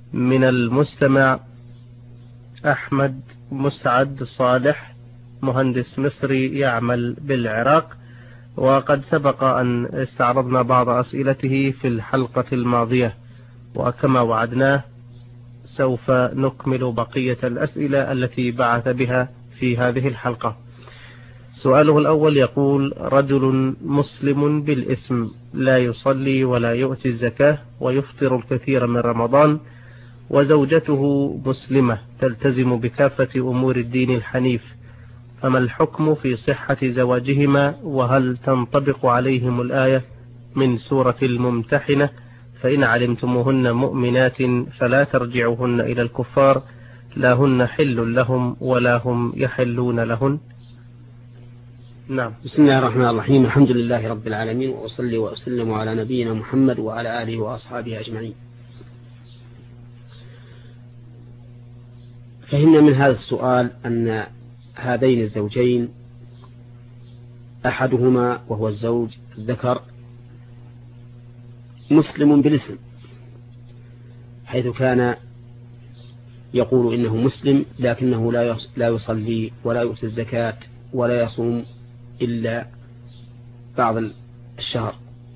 من المستمع أحمد مسعد صالح، مهندس مصري يعمل بالعراق، وقد سبق أن استعرضنا بعض أسئلته في الحلقة الماضية، وكما وعدناه سوف نكمل بقية الأسئلة التي بعث بها في هذه الحلقة. سؤاله الأول يقول: رجل مسلم بالاسم لا يصلي ولا يؤتي الزكاة ويفطر الكثير من رمضان، وزوجته مسلمة تلتزم بكافة أمور الدين الحنيف، فما الحكم في صحة زواجهما؟ وهل تنطبق عليهم الآية من سورة الممتحنة: فإن علمتموهن مؤمنات فلا ترجعوهن إلى الكفار لا هن حل لهم ولا هم يحلون لهن؟ نعم. بسم الله الرحمن الرحيم. الحمد لله رب العالمين، وأصلي وأسلم على نبينا محمد وعلى آله وأصحابه أجمعين. فهمنا من هذا السؤال أن هذين الزوجين أحدهما وهو الزوج الذكر مسلم بالاسم، حيث كان يقول إنه مسلم لكنه لا يصلي ولا يؤتي الزكاة ولا يصوم إلا بعض الشهر.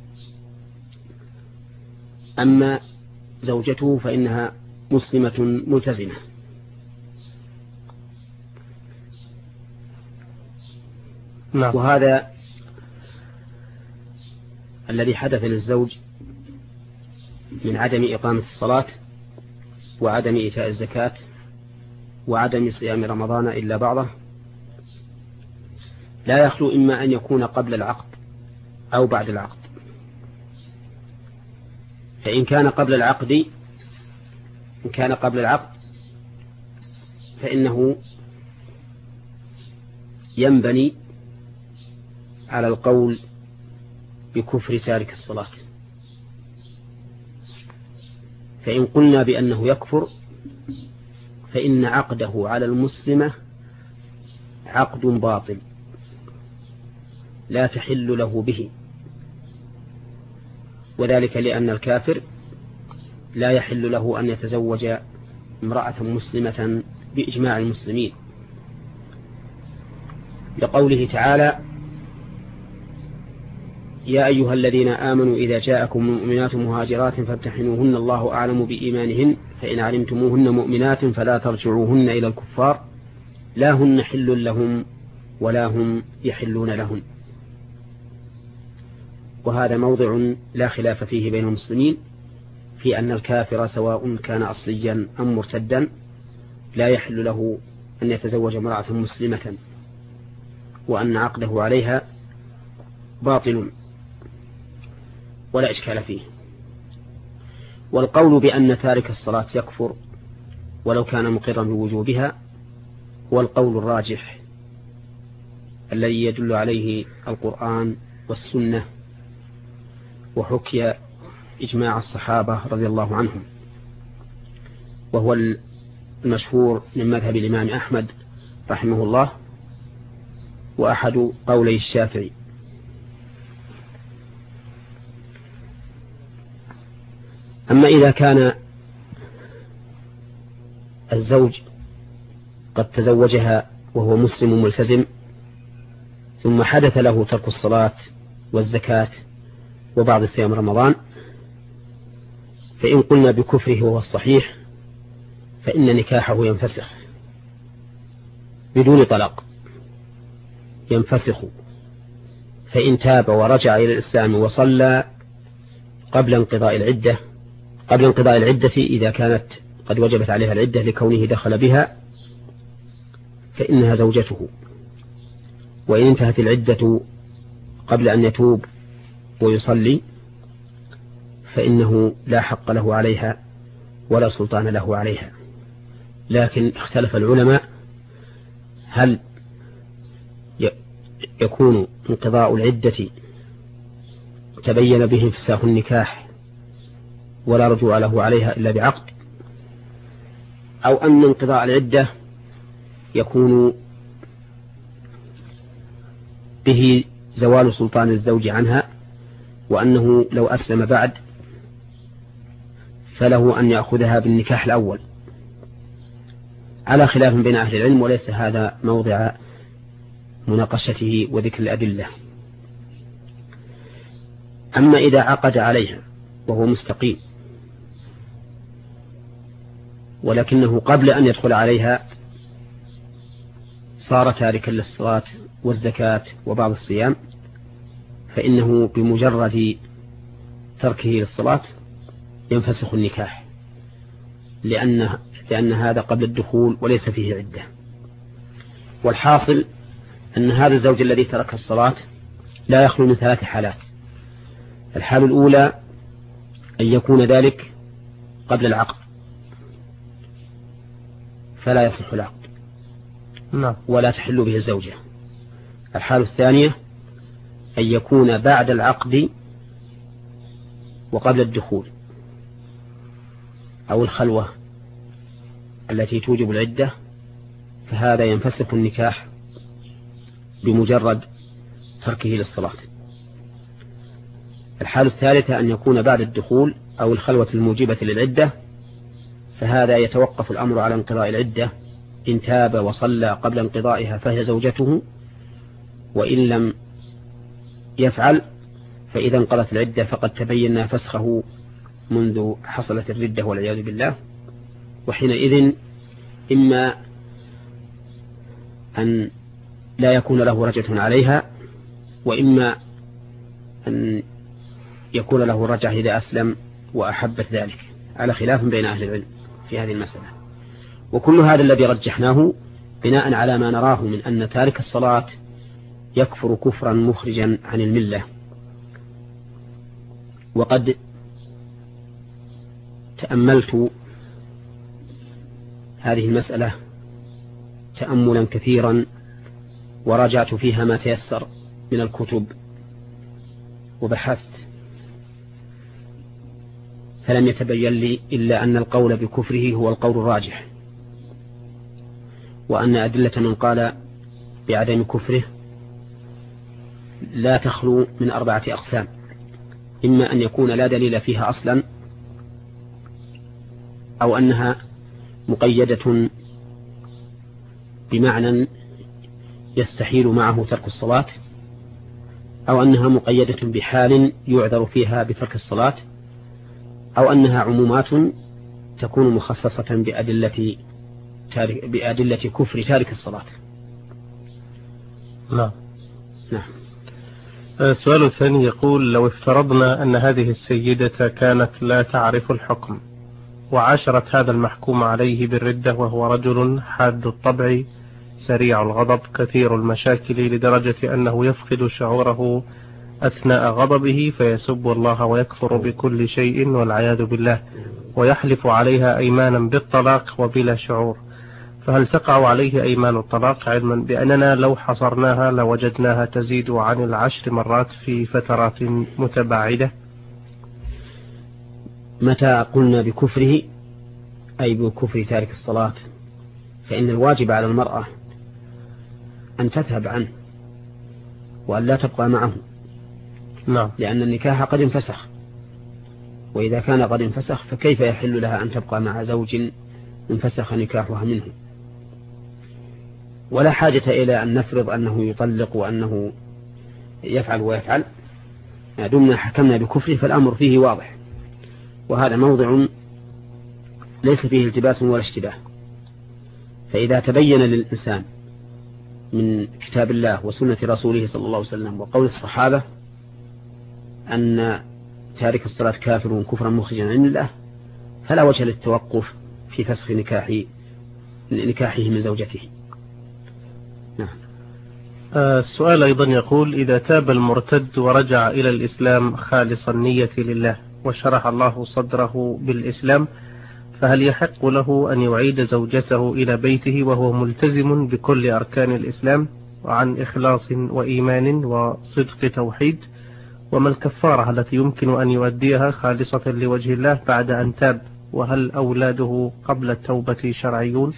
أما زوجته فإنها مسلمة ملتزمة. نعم. وهذا الذي حدث للزوج من عدم إقامة الصلاة وعدم إيتاء الزكاة وعدم صيام رمضان إلا بعضه لا يخلو إما أن يكون قبل العقد أو بعد العقد. فإن كان قبل العقد فإنه ينبني على القول بكفر تارك الصلاة. فإن قلنا بأنه يكفر فإن عقده على المسلمة عقد باطل لا تحل له به، وذلك لأن الكافر لا يحل له أن يتزوج امرأة مسلمة بإجماع المسلمين، لقوله تعالى: يا أيها الذين آمنوا إذا جاءكم مؤمنات مهاجرات فامتحنوهن الله أعلم بإيمانهن فإن علمتموهن مؤمنات فلا ترجعوهن إلى الكفار لا هن حل لهم ولا هم يحلون لهن. وهذا موضع لا خلاف فيه بين المسلمين في أن الكافر سواء كان أصليا أم مرتدا لا يحل له أن يتزوج امرأة مسلمة، وأن عقده عليها باطل ولا إشكال فيه. والقول بأن تارك الصلاة يكفر ولو كان مقرا بوجوبها هو القول الراجح الذي يدل عليه القرآن والسنة، وحكي إجماع الصحابة رضي الله عنهم، وهو المشهور من مذهب الإمام أحمد رحمه الله وأحد قولي الشافعي. أما إذا كان الزوج قد تزوجها وهو مسلم ملتزم ثم حدث له ترك الصلاة والزكاة وبعض صيام رمضان، فإن قلنا بكفره وهو الصحيح فإن نكاحه ينفسخ بدون طلاق، ينفسخ. فإن تاب ورجع إلى الإسلام وصلى قبل انقضاء العدة إذا كانت قد وجبت عليها العدة لكونه دخل بها فإنها زوجته. وإن انتهت العدة قبل أن يتوب ويصلي فإنه لا حق له عليها ولا سلطان له عليها. لكن اختلف العلماء هل يكون انقضاء العدة تبين به انفساخ النكاح ولا رجوع له عليها إلا بعقد، أو أن انقضاء العدة يكون به زوال سلطان الزوج عنها، وأنه لو أسلم بعد فله أن يأخذها بالنكاح الأول، على خلاف بين أهل العلم، وليس هذا موضع مناقشته وذكر الأدلة. أما إذا عقد عليها وهو مستقيم، ولكنه قبل أن يدخل عليها صار تاركا للصلاة والزكاة وبعض الصيام، فإنه بمجرد تركه للصلاة ينفسخ النكاح، لأن هذا قبل الدخول وليس فيه عدة. والحاصل أن هذا الزوج الذي ترك الصلاة لا يخلو من 3 حالات. الحالة الأولى أن يكون ذلك قبل العقد فلا يصح العقد ولا تحل به الزوجة. الحالة الثانية أن يكون بعد العقد وقبل الدخول أو الخلوة التي توجب العدة، فهذا ينفسخ النكاح بمجرد تركه للصلاة. الحالة الثالثة أن يكون بعد الدخول أو الخلوة الموجبة للعدة، فهذا يتوقف الأمر على انقضاء العدة، إن تاب وصلى قبل انقضائها فهي زوجته، وإن لم يفعل فإذا انقضت العدة فقد تبين فسخه منذ حصلت الردة والعياذ بالله. وحينئذ إما أن لا يكون له رجعة عليها، وإما أن يكون له رجعة إذا أسلم وأحبت ذلك، على خلاف بين أهل العلم في هذه المسألة. وكل هذا الذي رجحناه بناء على ما نراه من أن تارك الصلاة يكفر كفرا مخرجا عن الملة. وقد تأملت هذه المسألة تأملا كثيرا، وراجعت فيها ما تيسر من الكتب وبحثت، فلم يتبين لي إلا أن القول بكفره هو القول الراجح، وأن أدلة من قال بعدم كفره لا تخلو من 4 أقسام: إما أن يكون لا دليل فيها أصلا، أو أنها مقيدة بمعنى يستحيل معه ترك الصلاة، أو أنها مقيدة بحال يعذر فيها بترك الصلاة، أو أنها عمومات تكون مخصصة بأدلة كفر تارك الصلاة. نعم. نعم. السؤال الثاني يقول: لو افترضنا أن هذه السيدة كانت لا تعرف الحكم، وعاشرت هذا المحكوم عليه بالردة، وهو رجل حاد الطبع سريع الغضب كثير المشاكل، لدرجة أنه يفقد شعوره أثناء غضبه فيسب الله ويكفر بكل شيء والعياذ بالله، ويحلف عليها أيمانا بالطلاق وبلا شعور، فهل تقع عليه أيمان الطلاق، علما بأننا لو حصرناها لوجدناها تزيد عن 10 مرات في فترات متباعدة؟ متى قلنا بكفره أي بكفر تارك الصلاة، فإن الواجب على المرأة أن تذهب عنه وأن لا تبقى معه. نعم. لأن النكاح قد انفسخ، وإذا كان قد انفسخ فكيف يحل لها أن تبقى مع زوج انفسخ نكاحها منه؟ ولا حاجة إلى أن نفرض أنه يطلق وأنه يفعل ويفعل، ما دمنا حكمنا بكفره فالأمر فيه واضح، وهذا موضع ليس فيه التباس ولا اشتباه. فإذا تبين للإنسان من كتاب الله وسنة رسوله صلى الله عليه وسلم وقول الصحابة أن تارك الصلاة كافر كفرا مخرجا عن الله، فلا وجه للتوقف في فسخ نكاحه من زوجته. نعم. السؤال أيضا يقول: إذا تاب المرتد ورجع إلى الإسلام خالص النية لله وشرح الله صدره بالإسلام، فهل يحق له أن يعيد زوجته إلى بيته وهو ملتزم بكل أركان الإسلام وعن إخلاص وإيمان وصدق توحيد؟ وما الكفارة التي يمكن أن يؤديها خالصة لوجه الله بعد أن تاب؟ وهل أولاده قبل التوبة شرعيون؟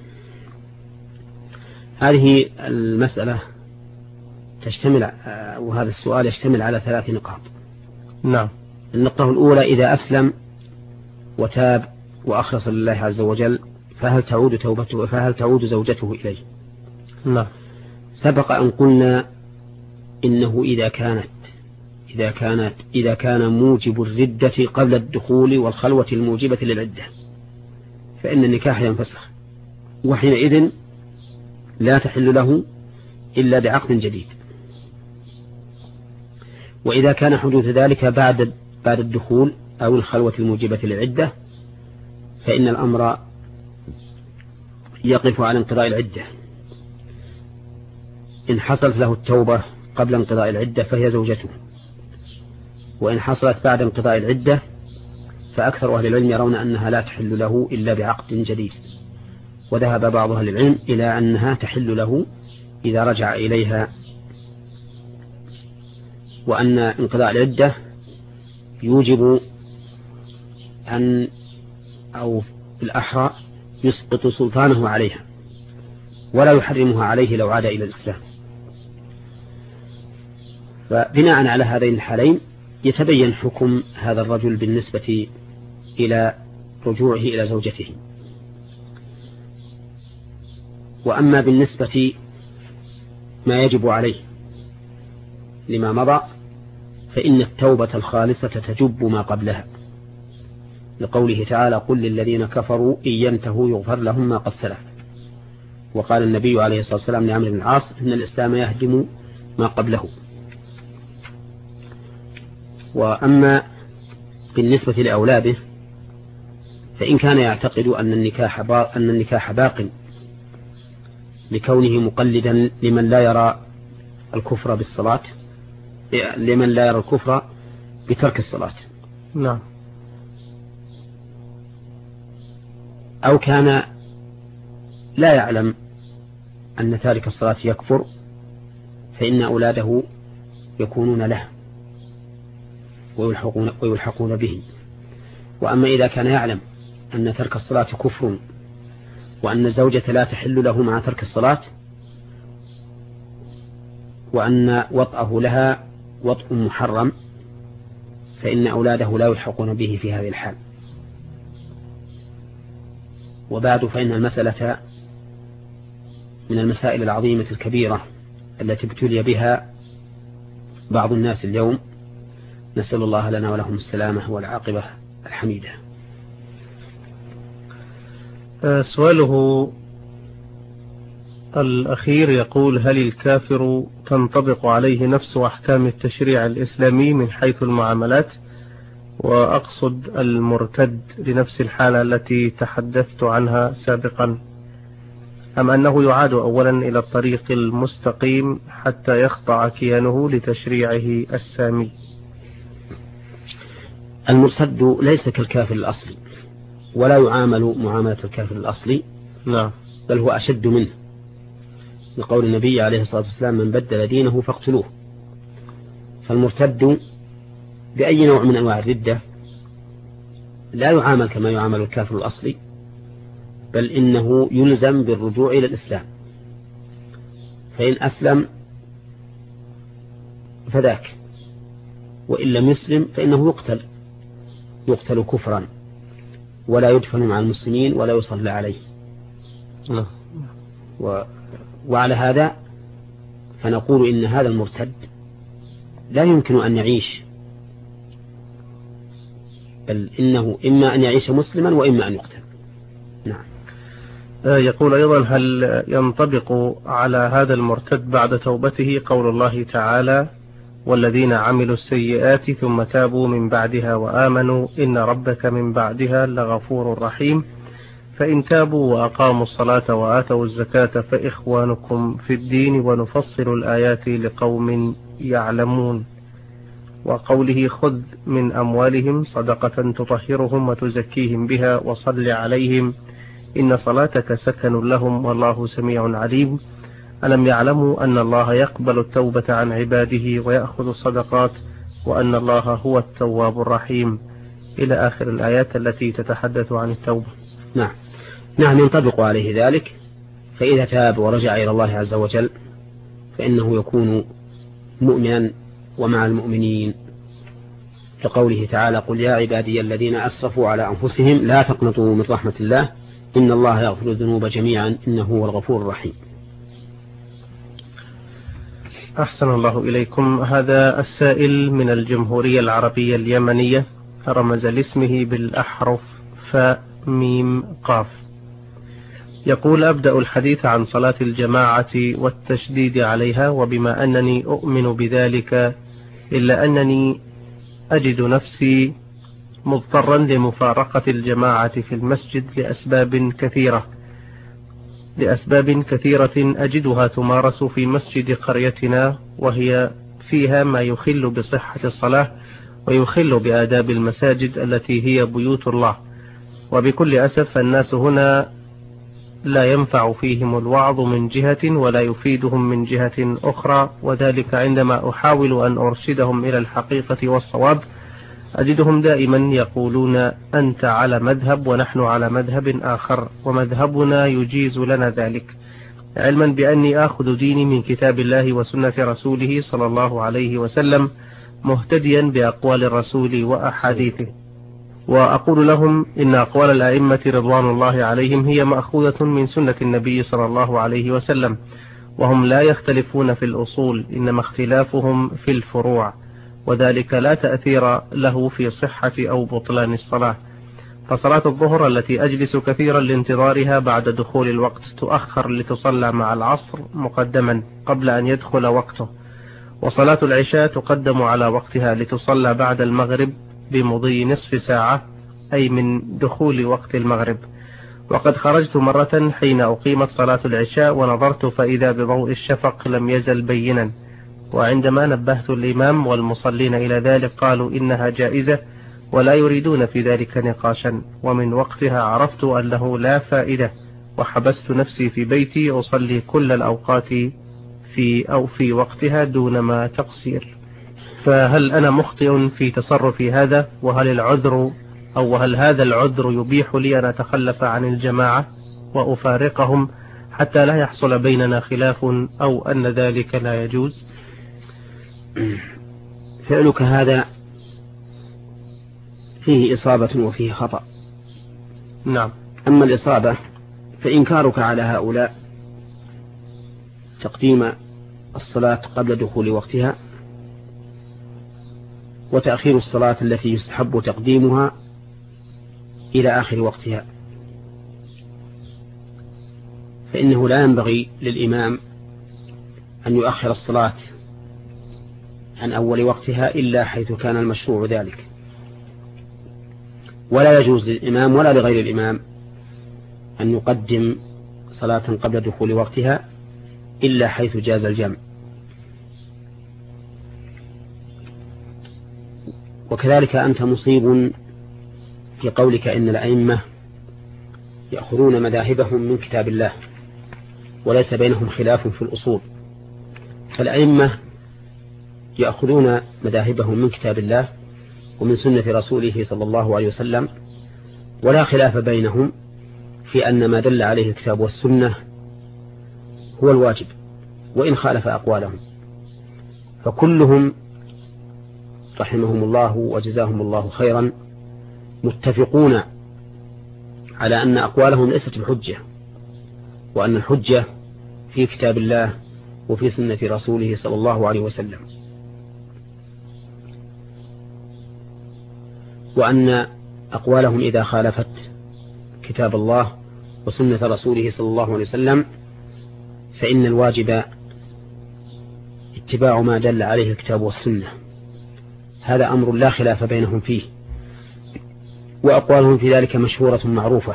هذه المسألة تشتمل، وهذا السؤال يشتمل على 3 نقاط. نعم. النقطة الأولى: إذا أسلم وتاب وأخلص لله عز وجل فهل تعود زوجته إليه؟ لا. سبق أن قلنا إنه إذا كان موجب الردة قبل الدخول والخلوة الموجبة للعدة فإن النكاح ينفسخ، وحينئذ لا تحل له إلا بعقد جديد. وإذا كان حدوث ذلك بعد الدخول أو الخلوة الموجبة للعدة فإن الأمر يقف على انقضاء العدة. إن حصلت له التوبة قبل انقضاء العدة فهي زوجته، وإن حصلت بعد انقضاء العدة فأكثر أهل العلم يرون أنها لا تحل له إلا بعقد جديد، وذهب بعض أهل العلم إلى أنها تحل له إذا رجع إليها، وأن انقضاء العدة يوجب أو بالأحرى يسقط سلطانه عليها ولا يحرمها عليه لو عاد إلى الإسلام. فبناء على هذين الحالين يتبين حكم هذا الرجل بالنسبة إلى رجوعه إلى زوجته. وأما بالنسبة ما يجب عليه لما مضى فإن التوبة الخالصة تجب ما قبلها، لقوله تعالى: قل للذين كفروا إن ينتهوا يغفر لهم ما قد سلف. وقال النبي عليه الصلاة والسلام لعمرو بن العاص: إن الإسلام يهدم ما قبله. وأما بالنسبة لأولاده فإن كان يعتقد أن النكاح باق لكونه مقلدا لمن لا يرى الكفر بالصلاة، لمن لا يرى الكفر بترك الصلاة، نعم، أو كان لا يعلم أن تارك الصلاة يكفر، فإن أولاده يكونون له ويلحقون به. وأما إذا كان يعلم أن ترك الصلاة كفر وأن الزوجة لا تحل له مع ترك الصلاة وأن وطأه لها وطء محرم، فإن أولاده لا يلحقون به في هذه الحال. وبعد فإن المسألة من المسائل العظيمة الكبيرة التي ابتلي بها بعض الناس اليوم، نسأل الله لنا ولهم السلامة والعاقبة الحميدة. سؤاله الأخير يقول: هل الكافر تنطبق عليه نفس أحكام التشريع الإسلامي من حيث المعاملات؟ وأقصد المرتد لنفس الحالة التي تحدثت عنها سابقا، أم أنه يعاد أولا إلى الطريق المستقيم حتى يخضع كيانه لتشريعه السامي؟ المرتد ليس كالكافر الأصلي، ولا يعامل معاملة الكافر الأصلي، نعم، بل هو أشد منه، لقول النبي عليه الصلاة والسلام: من بدل دينه فاقتلوه. فالمرتد بأي نوع من أنواع الردة لا يعامل كما يعامل الكافر الأصلي، بل إنه يلزم بالرجوع إلى الإسلام، فإن أسلم فذاك، وإن لم يسلم فإنه يقتل كفرا ولا يدفن مع المسلمين ولا يصلى عليه. وعلى هذا فنقول إن هذا المرتد لا يمكن أن يعيش، بل إنه إما أن يعيش مسلما وإما أن يقتل. نعم. يقول أيضا: هل ينطبق على هذا المرتد بعد توبته قول الله تعالى: والذين عملوا السيئات ثم تابوا من بعدها وآمنوا إن ربك من بعدها لغفور رحيم، فإن تابوا وأقاموا الصلاة وآتوا الزكاة فإخوانكم في الدين ونفصل الآيات لقوم يعلمون، وقوله: خذ من أموالهم صدقة تطهرهم وتزكيهم بها وصل عليهم إن صلاتك سكن لهم والله سميع عليم، ألم يعلموا أن الله يقبل التوبة عن عباده ويأخذ الصدقات وأن الله هو التواب الرحيم، إلى آخر الآيات التي تتحدث عن التوبة. نعم ينطبق عليه ذلك، فإذا تاب ورجع إلى الله عز وجل فإنه يكون مؤمنا ومع المؤمنين لقوله تعالى: قل يا عبادي الذين أسرفوا على أنفسهم لا تقنطوا من رحمة الله إن الله يغفر الذنوب جميعا إنه هو الغفور الرحيم. أحسن الله إليكم. هذا السائل من الجمهورية العربية اليمنية، رمز لاسمه بالأحرف فاء ميم قاف. يقول: أبدأ الحديث عن صلاة الجماعة والتشديد عليها، وبما أنني أؤمن بذلك إلا أنني أجد نفسي مضطرا لمفارقة الجماعة في المسجد لأسباب كثيرة أجدها تمارس في مسجد قريتنا، وهي فيها ما يخل بصحة الصلاة ويخل بآداب المساجد التي هي بيوت الله. وبكل أسف الناس هنا لا ينفع فيهم الوعظ من جهة ولا يفيدهم من جهة أخرى، وذلك عندما أحاول أن أرشدهم إلى الحقيقة والصواب أجدهم دائما يقولون: أنت على مذهب ونحن على مذهب آخر، ومذهبنا يجيز لنا ذلك، علما بأني آخذ ديني من كتاب الله وسنة رسوله صلى الله عليه وسلم، مهتديا بأقوال الرسول وأحاديثه. وأقول لهم: إن أقوال الأئمة رضوان الله عليهم هي مأخوذة من سنة النبي صلى الله عليه وسلم، وهم لا يختلفون في الأصول، إنما اختلافهم في الفروع، وذلك لا تأثير له في صحة أو بطلان الصلاة. فصلاة الظهر التي أجلس كثيرا لانتظارها بعد دخول الوقت تؤخر لتصلى مع العصر مقدما قبل أن يدخل وقته، وصلاة العشاء تقدم على وقتها لتصلى بعد المغرب بمضي نصف ساعة، أي من دخول وقت المغرب. وقد خرجت مرة حين أقيمت صلاة العشاء ونظرت فإذا بضوء الشفق لم يزل بينا، وعندما نبهت الإمام والمصلين إلى ذلك قالوا إنها جائزة ولا يريدون في ذلك نقاشا، ومن وقتها عرفت أنه لا فائدة، وحبست نفسي في بيتي أصلي كل الأوقات في وقتها دون ما تقصير. فهل أنا مخطئ في تصرفي هذا؟ وهل هذا العذر يبيح لي أن أتخلف عن الجماعة وأفارقهم حتى لا يحصل بيننا خلاف، أو أن ذلك لا يجوز؟ فعلك هذا فيه إصابة وفيه خطأ. نعم. أما الإصابة فإنكارك على هؤلاء تقديم الصلاة قبل دخول وقتها، وتأخير الصلاة التي يستحب تقديمها إلى آخر وقتها، فإنه لا ينبغي للإمام أن يؤخر الصلاة عن أول وقتها إلا حيث كان المشروع ذلك، ولا يجوز للإمام ولا لغير الإمام أن يقدم صلاة قبل دخول وقتها إلا حيث جاز الجمع. وكذلك أنت مصيب في قولك إن الأئمة يأخذون مذاهبهم من كتاب الله وليس بينهم خلاف في الأصول. فالأئمة يأخذون مذاهبهم من كتاب الله ومن سنة رسوله صلى الله عليه وسلم، ولا خلاف بينهم في أن ما دل عليه الكتاب والسنة هو الواجب وإن خالف أقوالهم. فكلهم رحمهم الله وجزاهم الله خيرا متفقون على أن أقوالهم ليست بحجة، وأن الحجة في كتاب الله وفي سنة رسوله صلى الله عليه وسلم، وأن أقوالهم إذا خالفت كتاب الله وسنة رسوله صلى الله عليه وسلم فإن الواجب اتباع ما دل عليه الكتاب والسنة. هذا أمر لا خلاف بينهم فيه، وأقوالهم في ذلك مشهورة معروفة،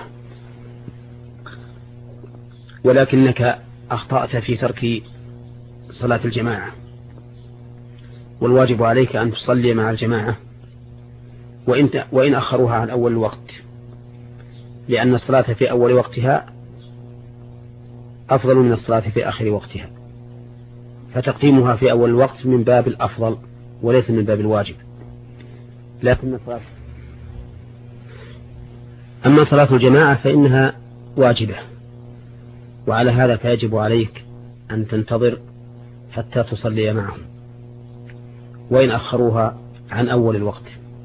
ولكنك أخطأت في ترك صلاة الجماعة، والواجب عليك أن تصلي مع الجماعة وإن أخروها عن أول الوقت، لأن الصلاة في أول وقتها أفضل من الصلاة في آخر وقتها، فتقديمها في أول الوقت من باب الأفضل وليس من باب الواجب. لكن أما صلاة الجماعة فإنها واجبة، وعلى هذا فيجب عليك أن تنتظر حتى تصلي معهم وإن أخروها عن أول الوقت.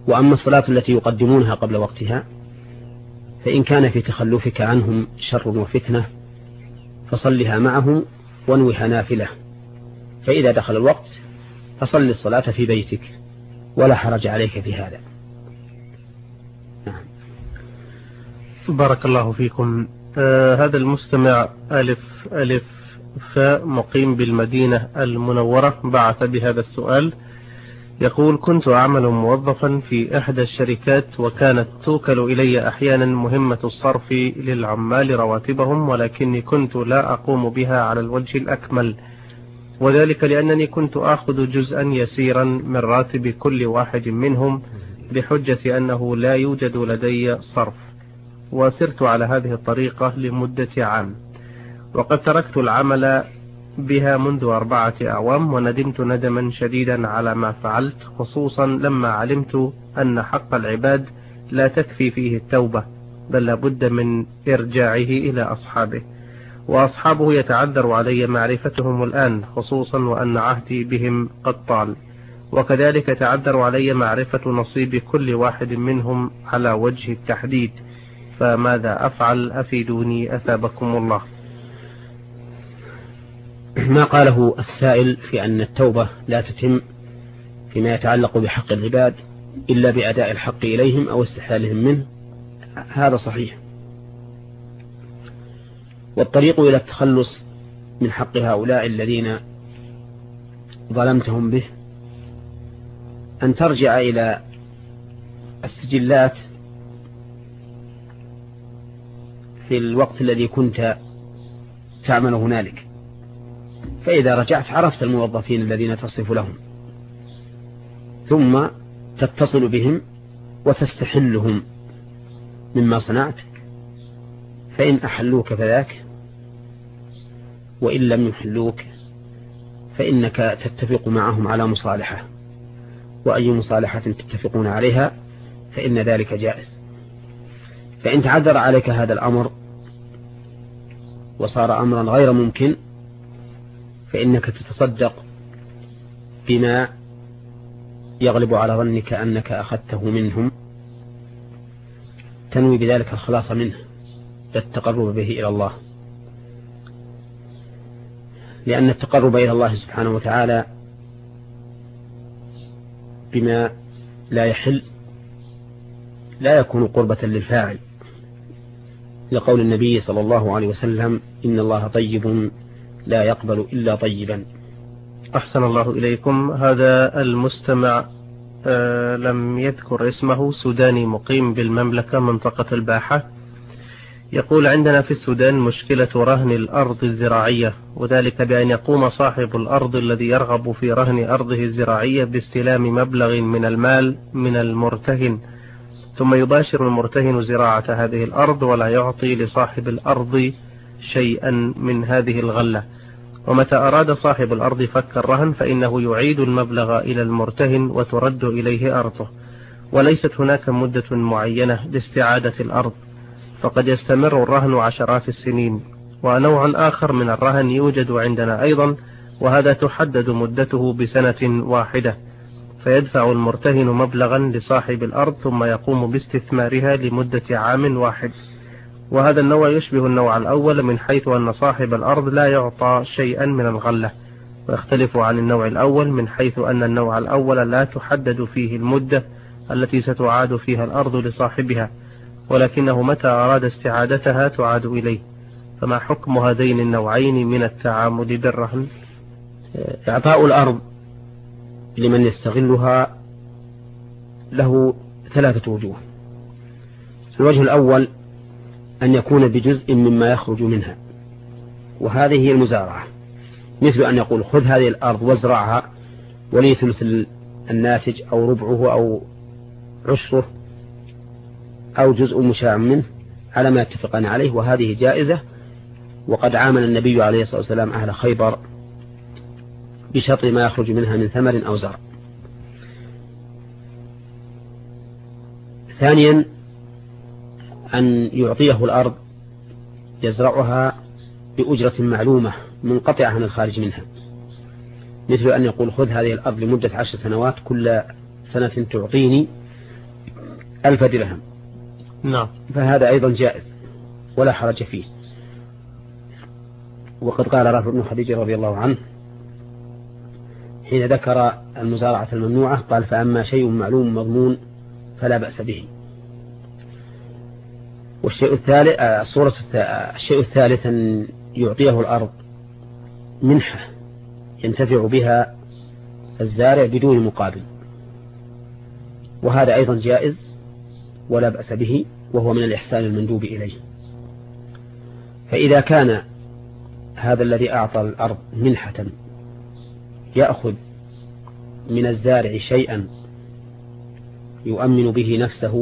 وأما الصلاة التي يقدمونها قبل وقتها فإن كان في تخلفك عنهم شر وفتنة فصلها معهم وانوها نافلة، فإذا دخل الوقت فصل الصلاة في بيتك ولا حرج عليك في هذا. بارك الله فيكم. هذا المستمع ألف فاء مقيم بالمدينة المنورة بعث بهذا السؤال، يقول: كنت أعمل موظفا في إحدى الشركات، وكانت توكل إلي أحيانا مهمة الصرف للعمال رواتبهم، ولكني كنت لا أقوم بها على الوجه الأكمل، وذلك لأنني كنت آخذ جزءا يسيرا من راتب كل واحد منهم بحجة أنه لا يوجد لدي صرف، وسرت على هذه الطريقة لمدة عام، وقد تركت العمل بها منذ 4 أعوام، وندمت ندما شديدا على ما فعلت، خصوصا لما علمت أن حق العباد لا تكفي فيه التوبة، بل لابد من إرجاعه إلى أصحابه، وأصحابه يتعذر علي معرفتهم الآن، خصوصا وأن عهدي بهم قد طال، وكذلك تعذر علي معرفة نصيب كل واحد منهم على وجه التحديد، فماذا أفعل؟ أفيدوني أثابكم الله. ما قاله السائل في أن التوبة لا تتم فيما يتعلق بحق العباد إلا بأداء الحق إليهم أو استحلالهم منه، هذا صحيح، والطريق إلى التخلص من حق هؤلاء الذين ظلمتهم به أن ترجع إلى السجلات في الوقت الذي كنت تعمل هنالك، فإذا رجعت عرفت الموظفين الذين تصف لهم، ثم تتصل بهم وتستحلهم مما صنعت، فإن أحلوك فذاك، وإن لم يحلوك فإنك تتفق معهم على مصالحة، وأي مصالحة تتفقون عليها فإن ذلك جائز. فإن تعذر عليك هذا الأمر وصار أمرا غير ممكن فإنك تتصدق بما يغلب على ظنك أنك أخذته منهم، تنوي بذلك الخلاص منه للتقرب به إلى الله، لأن التقرب إلى الله سبحانه وتعالى بما لا يحل لا يكون قربة للفاعل، لقول النبي صلى الله عليه وسلم: إن الله طيب لا يقبل إلا طيبا. أحسن الله إليكم. هذا المستمع لم يذكر اسمه، سوداني مقيم بالمملكة منطقة الباحة، يقول: عندنا في السودان مشكلة رهن الأرض الزراعية، وذلك بأن يقوم صاحب الأرض الذي يرغب في رهن أرضه الزراعية باستلام مبلغ من المال من المرتهن، ثم يباشر المرتهن زراعة هذه الأرض ولا يعطي لصاحب الأرض شيئا من هذه الغلة، ومتى أراد صاحب الأرض فك الرهن فإنه يعيد المبلغ إلى المرتهن وترد إليه أرضه، وليست هناك مدة معينة لاستعادة الأرض، فقد يستمر الرهن عشرات السنين. ونوع آخر من الرهن يوجد عندنا أيضا، وهذا تحدد مدته ب1 واحدة، فيدفع المرتهن مبلغا لصاحب الأرض ثم يقوم باستثمارها لمدة عام واحد، وهذا النوع يشبه النوع الأول من حيث أن صاحب الأرض لا يعطى شيئا من الغلة، ويختلف عن النوع الأول من حيث أن النوع الأول لا تحدد فيه المدة التي ستعاد فيها الأرض لصاحبها، ولكنه متى أراد استعادتها تعاد إليه. فما حكم هذين النوعين من التعامل بالرهن؟ إعطاء الأرض لمن يستغلها له 3 وجوه. الوجه الأول أن يكون بجزء مما يخرج منها، وهذه هي المزارعة، مثل أن يقول: خذ هذه الأرض وازرعها ولي ثلث الناتج أو ربعه أو عشره أو جزء مشاع منه على ما اتفقنا عليه، وهذه جائزة، وقد عامل النبي عليه الصلاة والسلام أهل خيبر بشطر ما يخرج منها من ثمر أو زرع. ثانيا أن يعطيه الأرض يزرعها بأجرة معلومة منقطعة عن الخارج منها، مثل أن يقول: خذ هذه الأرض لمدة 10 سنوات، كل سنة تعطيني 1000 درهم. نعم. فهذا أيضا جائز ولا حرج فيه. وقد قال رافع بن خديج رضي الله عنه حين ذكر المزارعة الممنوعة قال: فأما شيء معلوم مضمون فلا بأس به. والشيء الثالث الشيء الثالث أن يعطيه الأرض منحة ينتفع بها الزارع بدون مقابل، وهذا أيضا جائز ولا بأس به، وهو من الإحسان المندوب إليه. فإذا كان هذا الذي أعطى الأرض منحة يأخذ من الزارع شيئا يؤمن به نفسه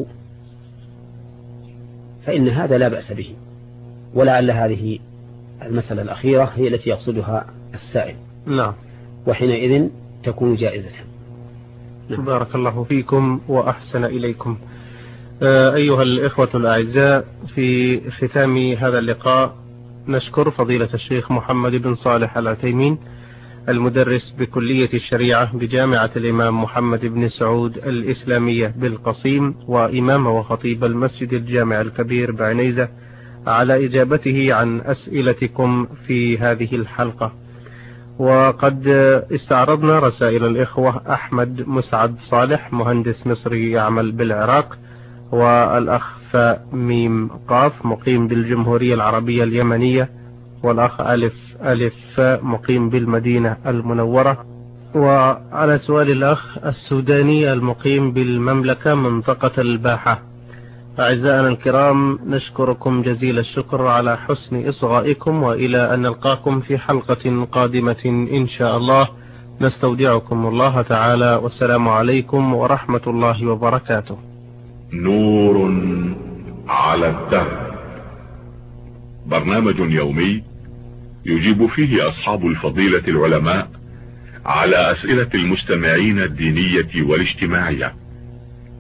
فإن هذا لا بأس به، ولعل هذه المسألة الأخيرة هي التي يقصدها السائل. نعم. وحينئذ تكون جائزة. نعم. بارك الله فيكم وأحسن إليكم. أيها الإخوة الأعزاء، في ختام هذا اللقاء نشكر فضيلة الشيخ محمد بن صالح العثيمين المدرس بكلية الشريعة بجامعة الإمام محمد بن سعود الإسلامية بالقصيم، وإمام وخطيب المسجد الجامع الكبير بعنيزة، على إجابته عن أسئلتكم في هذه الحلقة. وقد استعرضنا رسائل الإخوة أحمد مسعد صالح مهندس مصري يعمل بالعراق، والأخ ميم قاف مقيم بالجمهورية العربية اليمنية، والأخ ألف مقيم بالمدينة المنورة، وعلى سؤال الأخ السوداني المقيم بالمملكة منطقة الباحة. أعزائنا الكرام، نشكركم جزيل الشكر على حسن إصغائكم، وإلى أن نلقاكم في حلقة قادمة إن شاء الله. نستودعكم الله تعالى، والسلام عليكم ورحمة الله وبركاته. نور على الدرب، برنامج يومي يجيب فيه أصحاب الفضيلة العلماء على أسئلة المستمعين الدينية والاجتماعية.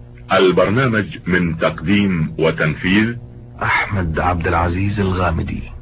البرنامج من تقديم وتنفيذ أحمد عبد العزيز الغامدي.